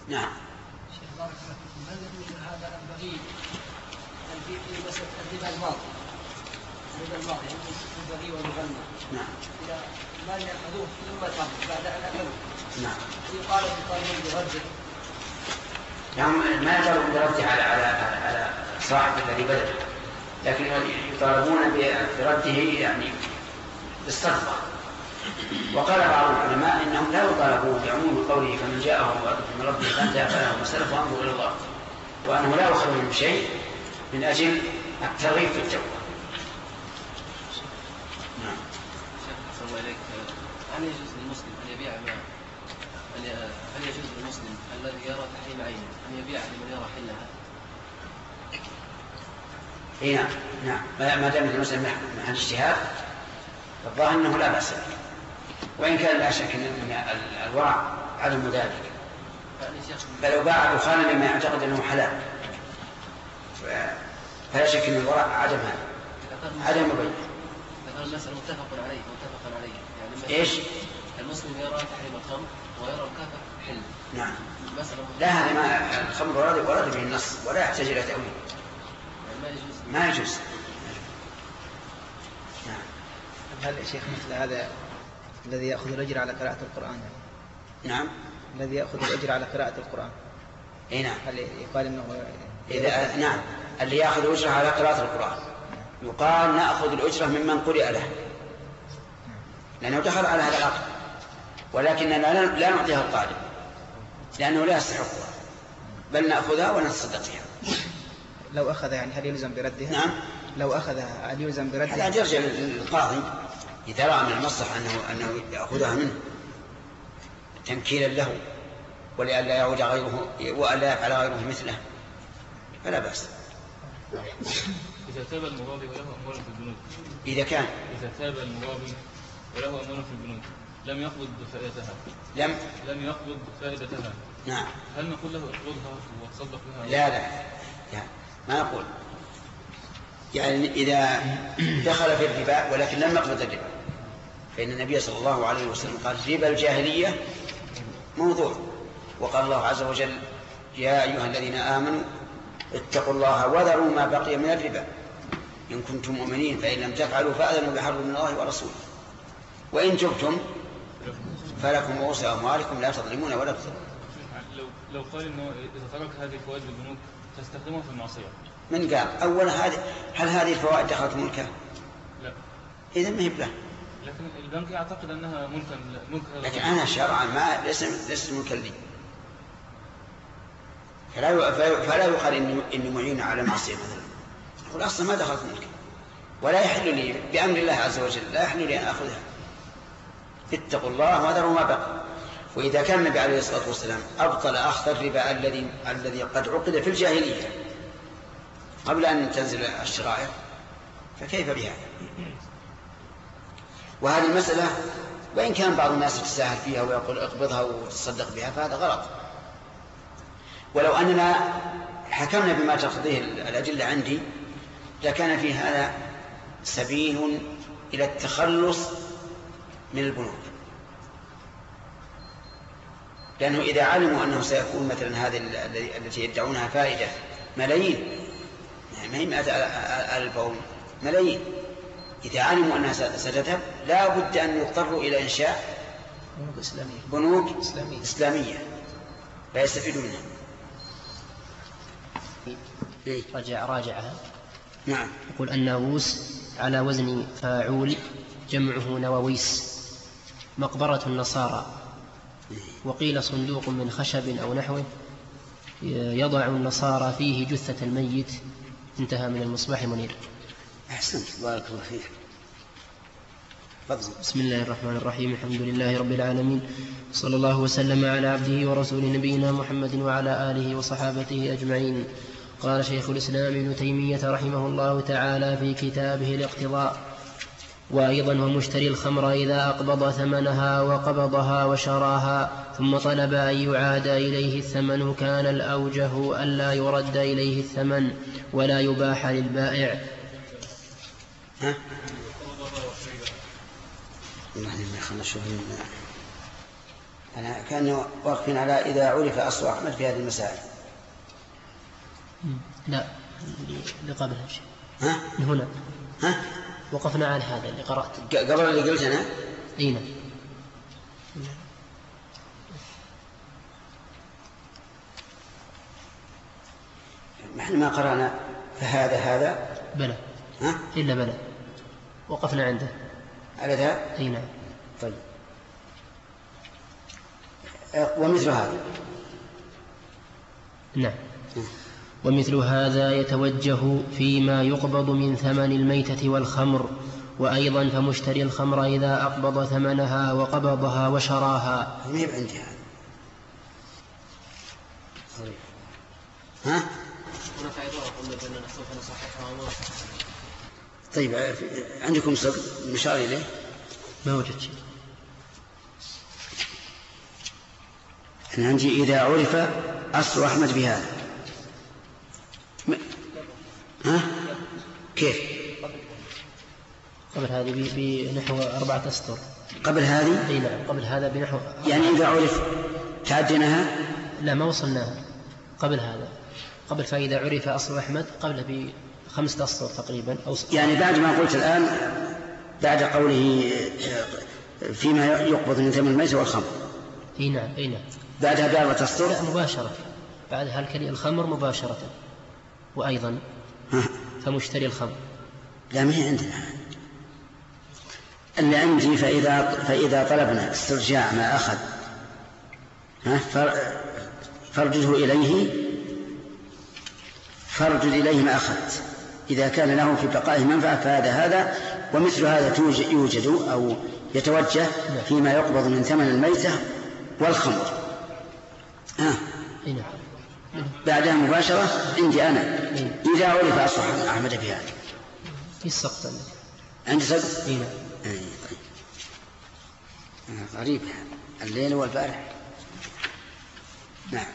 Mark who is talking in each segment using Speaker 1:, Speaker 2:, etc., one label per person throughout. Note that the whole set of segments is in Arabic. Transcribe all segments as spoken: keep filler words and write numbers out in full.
Speaker 1: نعم.
Speaker 2: شيخ بارك الله فيكم، هل يجوز هذا البغي في في مسألة الربا الماضي الربا الماضي يعني البغي والمغنى؟
Speaker 1: نعم.
Speaker 2: إذا ما يأخذوه ثم ترك بعد أن أكلوا.
Speaker 1: نعم.
Speaker 2: يقال بالقانون برده.
Speaker 1: يعني ما يطالبون برده على على على صاحب الذي بدل، لكن يطالبون برده يعني بالصدقة. وقال بعض العلماء إنهم لا يطالبون بعموم قوله فمن جاءه موعظة من ربه فانتهى فله ما سلف وأمره إلى الله، وأنه لا يؤخذ منه شيء من أجل الترغيب في التوبة.
Speaker 3: نعم. شيخ الله إليك، هل يجوز للمسلم أن يبيع ما هل يجوز للمسلم الذي يرى تحريم عينه أن يبيع لمن يرى حلها؟
Speaker 1: إيه نعم. نعم. ما دام المسلم محل اجتهاد الظاهر أنه لا بأس به، وإن كان لا شك أن الورع عدم ذلك. فلو باع دخانا مما يعتقد أنه حلال فلا شك أن الورع عدم هذا عدم مبين.
Speaker 3: هذا المسألة متفق عليه متفق عليه يعني
Speaker 1: إيش؟
Speaker 3: المسلم يرى تحريم الخمر ويرى الكافر حل.
Speaker 1: نعم. لا، هذا ما الخمر ورد ورد به النص ولا يحتاج إلى تأويل.
Speaker 3: ما يجوز.
Speaker 1: ما يجوز.
Speaker 4: نعم. هل يا شيخ مثل هذا الذي يأخذ الأجر على قراءة القرآن؟
Speaker 1: نعم.
Speaker 4: الذي يأخذ الأجر على قراءة القرآن.
Speaker 1: إيه نعم.
Speaker 4: هل يقال إنه
Speaker 1: إذا نعم اللي يأخذ الأجرة على قراءة القرآن يقال نأخذ الأجرة ممن قرئ له، لأنه دخل على هذا العقد، ولكننا لا نعطيها القادم لأنه لا يستحقها، بل نأخذها ونتصدق فيها.
Speaker 4: لو أخذ يعني هل يلزم بردها؟
Speaker 1: نعم.
Speaker 4: لو أخذها هل يلزم بردها؟
Speaker 1: هذا يرجع للقاضي إذا رأى من المصلحة أنه أنه يأخذها منه تمكيلا له ولئلا يعود غيره وألا يفعل غيره مثله فلا بأس.
Speaker 5: إذا تاب المرابي وله أموال في البنوك.
Speaker 1: إذا كان
Speaker 5: إذا تاب المرابي وله أموال في البنوك لم يقبض فائدتها.
Speaker 1: لم
Speaker 5: لم يقبض فائدتها.
Speaker 1: نعم.
Speaker 5: هل نقول له اقبضها وتصدق بها؟
Speaker 1: لا لا لا ما نقول. يعني إذا دخل في الربا ولكن لم يقبض الربا، فإن النبي صلى الله عليه وسلم قال ربا الجاهلية موضوع، وقال الله عز وجل يا أيها الذين آمنوا اتقوا الله وذروا ما بقي من الربا إن كنتم مؤمنين فإن لم تفعلوا فأذنوا بحرب من الله ورسوله وإن تبتم فلكم رؤوس أموالكم لا تظلمون ولا تظلمون.
Speaker 5: لو لو قال إنه إذا ترك هذه الفوائد بالبنوك تستخدمها في المعصية،
Speaker 1: من قال أولا هذه هل هذه الفوائد دخلت ملكه؟
Speaker 5: لا.
Speaker 1: إذا ما هي بله.
Speaker 5: لكن البنك يعتقد أنها ملكا ملك.
Speaker 1: لكن أنا شرعا ما ليس ليس ملكا لي، فلا فلا يقال إني إني معين على معصية مثلا، يقول أصلا ما دخلت ملكي ولا يحل لي بأمر الله عز وجل لا يحل لي أن أخذها. اتقوا الله وذروا ما بقي. وإذا كان النبي عليه الصلاة والسلام أبطل أخذ الربا الذي الذي قد عقد في الجاهلية قبل أن تنزل الشرائع فكيف بها؟ وهذه المسألة وإن كان بعض الناس يتساهل فيها ويقول اقبضها وتصدق بها فهذا غلط. ولو أننا حكمنا بما تقضيه الأدلة عندي لكان في هذا سبيل إلى التخلص من البنوك، لأنه إذا علموا أنه سيكون مثلا هذه التي يدعونها فائدة ملايين، ما هي مئة ألف أو ملايين، إذا علموا أنها ستذهب لا بد أن يضطروا إلى إنشاء
Speaker 4: بنوك إسلامية,
Speaker 1: بنوك إسلامية. إسلامية فيستفيدوا منها.
Speaker 6: رجع راجعها.
Speaker 1: نعم.
Speaker 6: يقول الناووس على وزن فاعول جمعه نواويس مقبرة النصارى، وقيل صندوق من خشب أو نحوه يضع النصارى فيه جثة الميت. انتهى من المصباح المنير.
Speaker 1: أحسنت بارك الله فيك.
Speaker 6: بسم الله الرحمن الرحيم. الحمد لله رب العالمين، صلى الله وسلم على عبده ورسوله نبينا محمد وعلى آله وصحابته أجمعين. قال شيخ الإسلام ابن تيمية رحمه الله تعالى في كتابه الاقتضاء: وأيضا ومشتري الخمر إذا أقبض ثمنها وقبضها وشراها ثم طلب أن يعاد إليه الثمن كان الأوجه ألا يرد إليه الثمن ولا يباح للبائع.
Speaker 1: ها؟ الله ما يخلنا شوف أنا كان واقفين على إذا عرف أصل أحمد في هذه المسائل.
Speaker 6: لا اللي قبلها شيء.
Speaker 1: ها؟
Speaker 6: هنا.
Speaker 1: ها؟
Speaker 6: وقفنا على هذا اللي قرأت.
Speaker 1: قبل اللي قلت أنا؟
Speaker 6: أين؟
Speaker 1: نحن ما قرأنا فهذا هذا.
Speaker 6: بلى.
Speaker 1: ها؟
Speaker 6: إلا بلى. وقفنا عنده.
Speaker 1: على ذا؟
Speaker 6: أي نعم.
Speaker 1: طيب. ومثل هذا.
Speaker 6: نعم. ومثل هذا يتوجه فيما يقبض من ثمن الميتة والخمر، وأيضا فمشتري الخمر إذا أقبض ثمنها وقبضها وشراها.
Speaker 1: ما هي عندي هذا. ها؟
Speaker 3: هنا في عبارة قلنا بأننا سوف نصححها وما
Speaker 1: طيب عندكم صدق مشار إليه؟
Speaker 6: ما وجدت شيء.
Speaker 1: أنا عندي إذا عرف أصل أحمد بهذا. م... ها؟ كيف؟
Speaker 6: قبل هذه بنحو أربعة أسطر.
Speaker 1: قبل هذه؟
Speaker 6: أي نعم قبل هذا بنحو.
Speaker 1: يعني إذا عرف تعديناها؟
Speaker 6: لا ما وصلناها. قبل هذا قبل فإذا عرف أصل أحمد قبل بخمسة أسطر تقريبا أو س...
Speaker 1: يعني بعد ما قلت الآن بعد قوله فيما يقبض من ثمن الميت والخمر.
Speaker 6: اي نعم اي نعم.
Speaker 1: بعدها بأربعة أسطر؟
Speaker 6: لا مباشرة بعدها الكلي الخمر مباشرة. وأيضا فمشتري الخمر.
Speaker 1: لا ما هي عندنا اللي عندي فإذا, فإذا طلبنا استرجاع ما أخذ فارجده إليه فارجد إليه ما أخذت إذا كان له في بقائه منفعة فهذا هذا. ومثل هذا يوجد أو يتوجه فيما يقبض من ثمن الميتة والخمر. آه. بعدها مباشرة عندي أنا إذا عرف أصل أحمد في هذا.
Speaker 6: في السقط
Speaker 1: عندي صدق؟
Speaker 6: إيه.
Speaker 1: آه. طيب. آه. غريب الليل والبارح. نعم.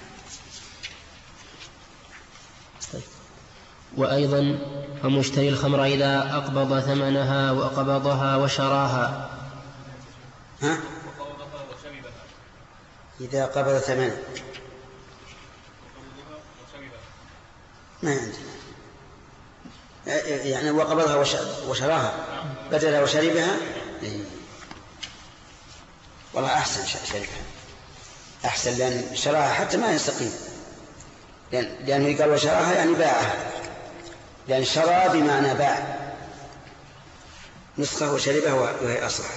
Speaker 6: طيب. وأيضا فمشتري الخمر إذا أقبض ثمنها وقبضها وشراها.
Speaker 1: ها؟ إذا قبض ثمنها ما عندي يعني وقبضها وشراها بدلها وشربها. والله أحسن شربها أحسن لأن شراها حتى ما يستقيم لأن لأنه قال وشراها يعني باعها لأن شرى بمعنى باع نسخه وشربها وهي أصلح.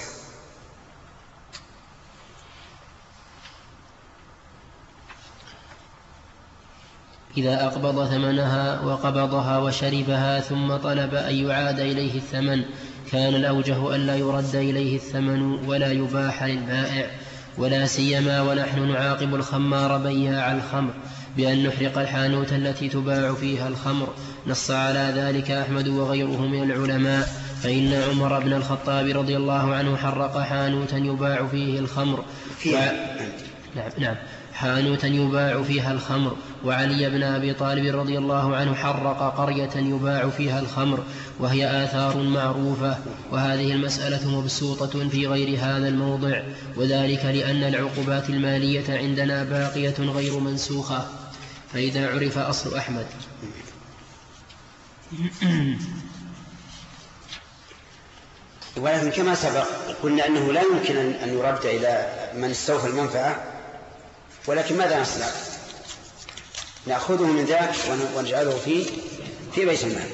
Speaker 6: إذا أقبض ثمنها وقبضها وشربها ثم طلب أن يعاد إليه الثمن كان الأوجه ألا يرد إليه الثمن ولا يباح للبائع ولا سيما ونحن نعاقب الخمار بياع الخمر بأن نحرق الحانوت التي تباع فيها الخمر. نص على ذلك أحمد وغيره من العلماء فإن عمر بن الخطاب رضي الله عنه حرق حانوتا يباع فيه الخمر و... نعم, نعم حانوتا يباع فيها الخمر. وعلي بن أبي طالب رضي الله عنه حرق قرية يباع فيها الخمر وهي آثار معروفة. وهذه المسألة مبسوطة في غير هذا الموضع وذلك لأن العقوبات المالية عندنا باقية غير منسوخة. فإذا عرف أصل أحمد
Speaker 1: ولكن كما سبق قلنا أنه لا يمكن أن يرد إلى من استوفى المنفعة ولكن ماذا نصنع؟ نأخذه من ذاك ونجعله في في بيت المال.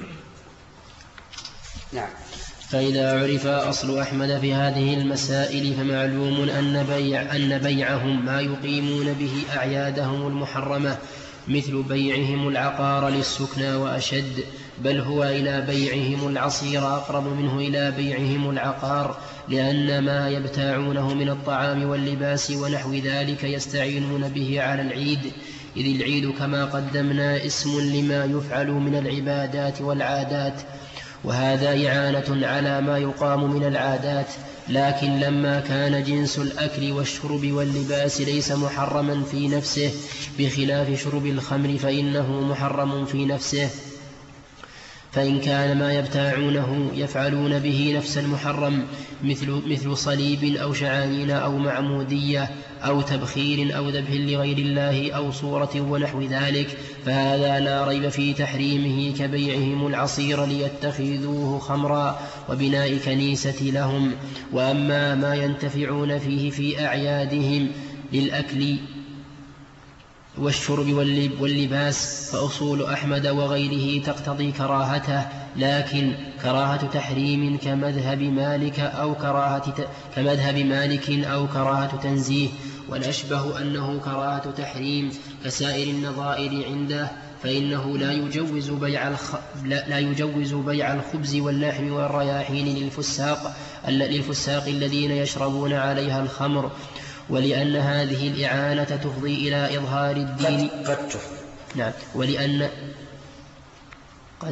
Speaker 1: نعم.
Speaker 6: فإذا عرف أصل أحمد في هذه المسائل فمعلوم أن, بيع أن بيعهم ما يقيمون به أعيادهم المحرمة مثل بيعهم العقار للسكنى وأشد بل هو إلى بيعهم العصير أقرب منه إلى بيعهم العقار لأن ما يبتاعونه من الطعام واللباس ونحو ذلك يستعينون به على العيد إذ العيد كما قدمنا اسم لما يفعل من العبادات والعادات وهذا إعانة على ما يقام من العادات. لكن لما كان جنس الأكل والشرب واللباس ليس محرما في نفسه بخلاف شرب الخمر فإنه محرم في نفسه فإن كان ما يبتاعونه يفعلون به نفس المحرم مثل, مثل صليب أو شعانين أو معمودية أو تبخير أو ذبح لغير الله أو صورة ونحو ذلك، فهذا لا ريب في تحريمه كبيعهم العصير ليتخذوه خمرا وبناء كنيسة لهم. وأما ما ينتفعون فيه في أعيادهم للأكل والشرب واللباس فأصول أحمد وغيره تقتضي كراهته، لكن كراهة تحريم كمذهب مالك أو كراهة كمذهب مالك أو كراهة تنزيه، والأشبه أنه كراهة تحريم كسائر النظائر عنده، فإنه لا يجوز بيع الخ... لا يجوز بيع الخبز واللحم والرياحين للفساق للفساق الذين يشربون عليها الخمر، ولأن هذه الإعانة تفضي إلى إظهار الدين
Speaker 1: قد, قد تفضي.
Speaker 6: نعم ولأن قد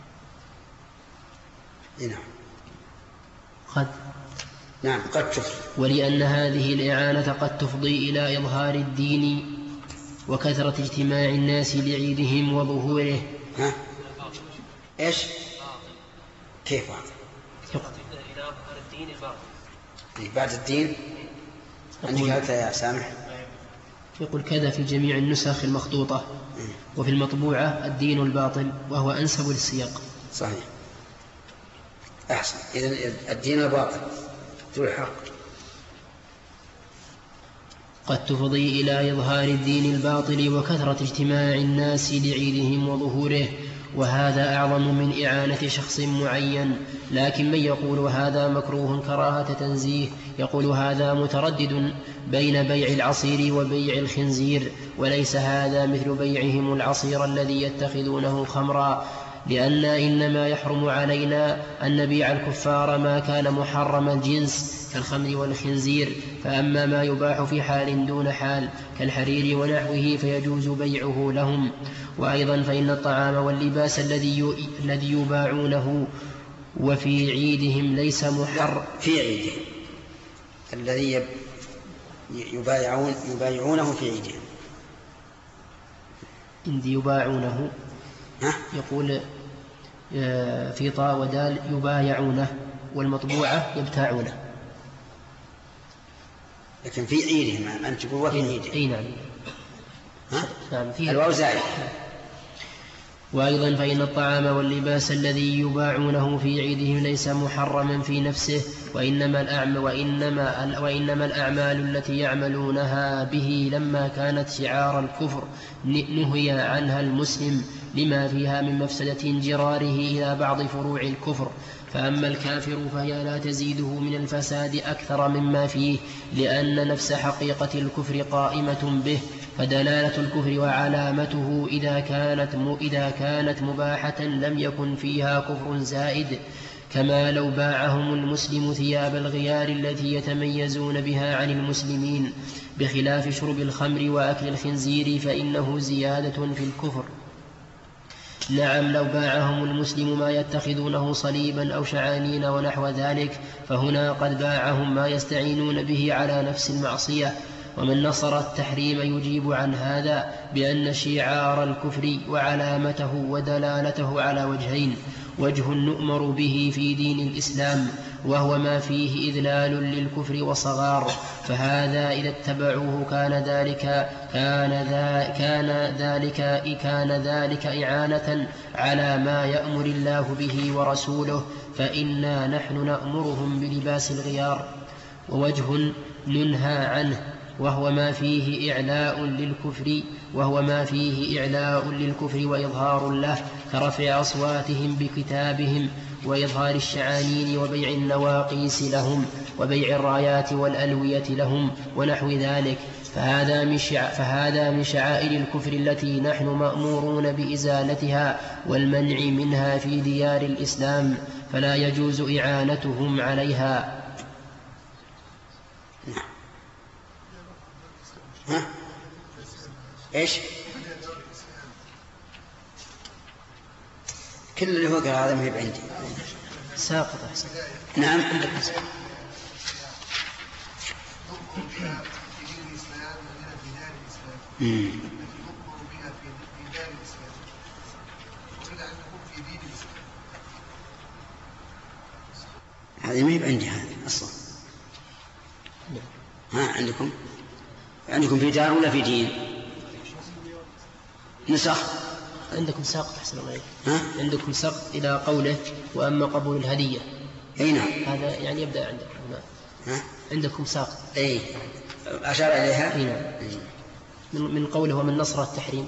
Speaker 1: نعم
Speaker 6: قد
Speaker 1: نعم قد تفضي
Speaker 6: ولأن هذه الإعانة قد تفضي إلى إظهار الدين وكثرة اجتماع الناس لعيدهم وظهوره.
Speaker 1: ها إيش كيف
Speaker 3: إلى إظهار الدين الباطل
Speaker 1: بعد الدين عندك هذا يا سامح؟
Speaker 6: يقول كذا في جميع النسخ المخطوطة، وفي المطبوعة الدين الباطل، وهو أنسب للسياق.
Speaker 1: صحيح أحسن. إذن الدين الباطل ذو الحق
Speaker 6: قد تفضي إلى إظهار الدين الباطل وكثرة اجتماع الناس لعيدهم وظهوره، وهذا أعظم من إعانة شخص معين. لكن من يقول هذا مكروه كراهة تنزيه يقول هذا متردد بين بيع العصير وبيع الخنزير، وليس هذا مثل بيعهم العصير الذي يتخذونه خمرا، لأن إنما يحرم علينا أن نبيع الكفار ما كان محرم الجنس كالخمر والخنزير، فأما ما يباح في حال دون حال كالحرير ونحوه فيجوز بيعه لهم. وأيضا فإن الطعام واللباس الذي يباعونه وفي عيدهم ليس محرم
Speaker 1: في عيدهم الذي يبايعون يبايعونه في عيدهم
Speaker 6: عندي يباعونه
Speaker 1: ها؟
Speaker 6: يقول في طاء ودال يبايعونه، والمطبوعة يبتاعونه،
Speaker 1: لكن في عيدهم أنت تقول وفي عيدهم.
Speaker 6: أي نعم.
Speaker 1: ها؟
Speaker 6: نعم فيه
Speaker 1: الواو زائد.
Speaker 6: وأيضا فإن الطعام واللباس الذي يباعونه في عيدهم ليس محرما في نفسه، وإنما الأعمال, وإنما, وإنما الأعمال التي يعملونها به لما كانت شعار الكفر نهي عنها المسلم لما فيها من مفسدة انجراره إلى بعض فروع الكفر. فأما الكافر فهي لا تزيده من الفساد أكثر مما فيه، لأن نفس حقيقة الكفر قائمة به، فدلالة الكفر وعلامته إذا كانت, إذا كانت مباحة لم يكن فيها كفر زائد، كما لو باعهم المسلم ثياب الغيار التي يتميزون بها عن المسلمين، بخلاف شرب الخمر وأكل الخنزير فإنه زيادة في الكفر. نعم لو باعهم المسلم ما يتخذونه صليبا أو شعانين ونحو ذلك فهنا قد باعهم ما يستعينون به على نفس المعصية. ومن نصر التحريم يجيب عن هذا بأن شعار الكفر وعلامته ودلالته على وجهين: وجه نؤمر به في دين الإسلام وهو ما فيه إذلال للكفر وصغار، فهذا إذا اتبعوه كان ذلك كان ذا كان ذلك كان ذلك إعانة على ما يأمر الله به ورسوله، فإنا نحن نأمرهم بلباس الغيار. ووجه ننهى عنه وهو ما فيه إعلاء للكفر وهو ما فيه إعلاء للكفر وإظهار له، كرفع أصواتهم بكتابهم وإظهار الشعانين وبيع النواقيس لهم وبيع الرايات والألوية لهم ونحو ذلك، فهذا من, شع... فهذا من شعائر الكفر التي نحن مأمورون بإزالتها والمنع منها في ديار الإسلام، فلا يجوز إعانتهم عليها.
Speaker 1: ها؟ إيش؟ كل اللي هو قال هذا ما هي بعندي
Speaker 6: ساقط أحسن.
Speaker 1: نعم هذه ما هي بعندي هذه أصلا. ها عندكم؟ عندكم في دار ولا في دين؟ نسخ.
Speaker 6: عندكم ساق أحسن الله إليك.
Speaker 1: ها؟
Speaker 6: عندكم ساق إلى قوله وأما قبول الهدية.
Speaker 1: أي نعم.
Speaker 6: هذا يعني يبدأ عندكم. نعم.
Speaker 1: ها؟
Speaker 6: عندكم ساق.
Speaker 1: أي أشار إليها.
Speaker 6: أي نعم. من من قوله ومن نصر التحريم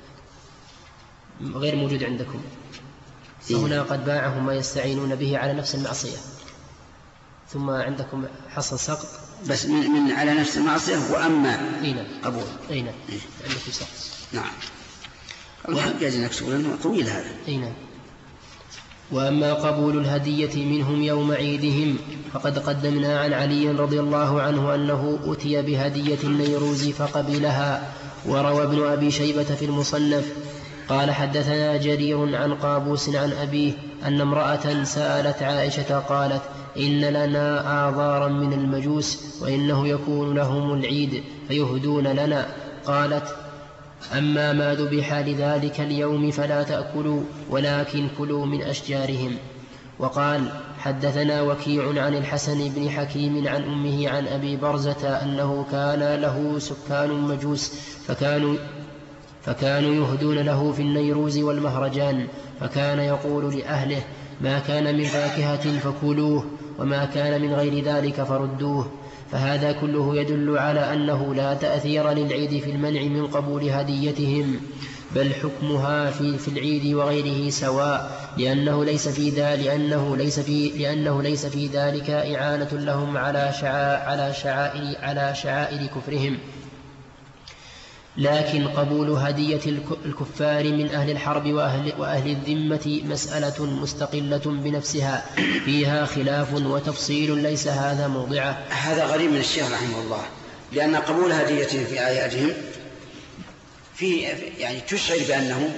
Speaker 6: غير موجود عندكم. فهنا قد باعهم ما يستعينون به على نفس المعصية. ثم عندكم حصل سقط
Speaker 1: بس من, من على نفس المعصية وأما
Speaker 6: أين
Speaker 1: قبول.
Speaker 6: أين عندكم سقط.
Speaker 1: نعم. الحق يجي نكسب لأنه طويل هذا.
Speaker 6: أين. وأما قبول الهدية منهم يوم عيدهم فقد قدمنا عن علي رضي الله عنه أنه أتي بهدية النيروز فقبلها. وروى ابن أبي شيبة في المصنف قال حدثنا جرير عن قابوس عن أبيه أن امرأة سألت عائشة قالت إن لنا آضارا من المجوس وإنه يكون لهم العيد فيهدون لنا. قالت أما ما ذبح لذلك اليوم فلا تأكلوا ولكن كلوا من أشجارهم. وقال حدثنا وكيع عن الحسن بن حكيم عن أمه عن أبي برزة أنه كان له سكان مجوس فكانوا فكانوا يهدون له في النيروز والمهرجان فكان يقول لأهله ما كان من فاكهة فكلوه وما كان من غير ذلك فردوه. فهذا كله يدل على أنه لا تأثير للعيد في المنع من قبول هديتهم بل حكمها في, في العيد وغيره سواء لأنه ليس في ذلك لأنه ليس في لأنه ليس في ذلك إعانة لهم على شعائر على شعائر على شعائر كفرهم. لكن قبول هدية الكفار من أهل الحرب وأهل, وأهل الذمة مسألة مستقلة بنفسها فيها خلاف وتفصيل ليس هذا موضعه.
Speaker 1: هذا غريب من الشيخ رحمه الله لأن قبول هديتهم في أعيادهم في يعني تشعر بأنه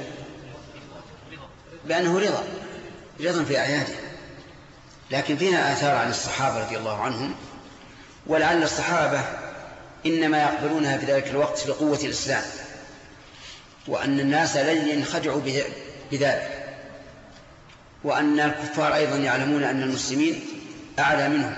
Speaker 1: بأنه رضا رضا في أعيادهم لكن فيها آثار عن الصحابة رضي الله عنهم ولعل الصحابة إنما يقبلونها في ذلك الوقت لقوة الإسلام وأن الناس لن ينخدعوا بذلك وأن الكفار أيضا يعلمون أن المسلمين أعلى منهم.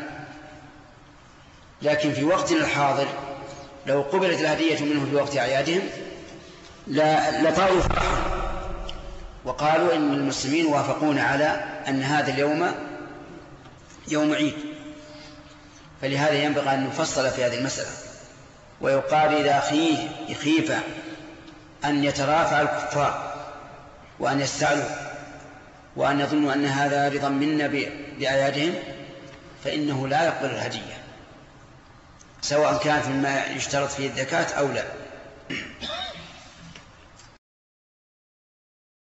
Speaker 1: لكن في وقتنا الحاضر لو قبلت الهدية منهم في وقت أعيادهم لطاروا فرحا وقالوا إن المسلمين وافقون على أن هذا اليوم يوم عيد. فلهذا ينبغي أن نفصل في هذه المسألة ويقال إذا خيف أن يترافع الكفار وأن يستعلوا وأن يظنوا أن هذا رضا منا بأعيادهم فإنه لا يقبل الهدية سواء كانت مما يشترط فيه الزكاة أو لا.